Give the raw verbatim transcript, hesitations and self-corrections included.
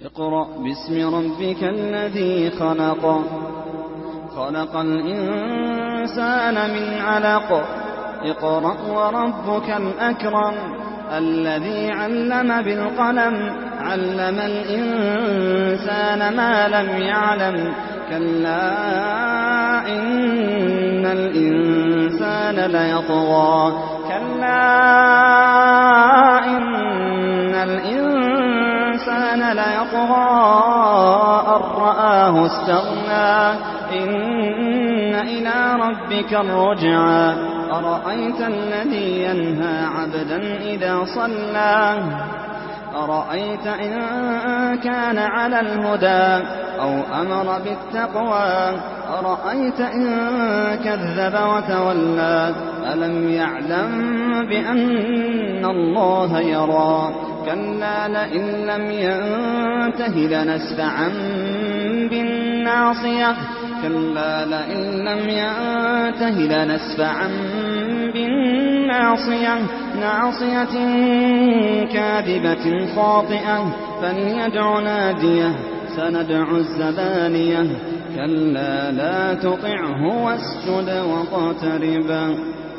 اقرأ باسم ربك الذي خلق خلق الإنسان من علق اقرأ وربك الأكرم الذي علم بالقلم علم الإنسان ما لم يعلم كلا إن الإنسان ليطغى كلا إن الإنسان ليطغى أن رآه استغنى إن إلى ربك الرجعى أرأيت الذي ينهى عبدا إذا صلى أرأيت إن كان على الهدى أو أمر بالتقوى أرأيت إن كذب وتولى ألم يعلم بأن الله يرى كلا لئن لم ينته لنسفعا بالناصية كلا لئن لم ينته لنسفعا بالناصية ناصية كاذبة خاطئة فليدع ناديه سندع الزبانية كلا لا تطعه واسجد واقترب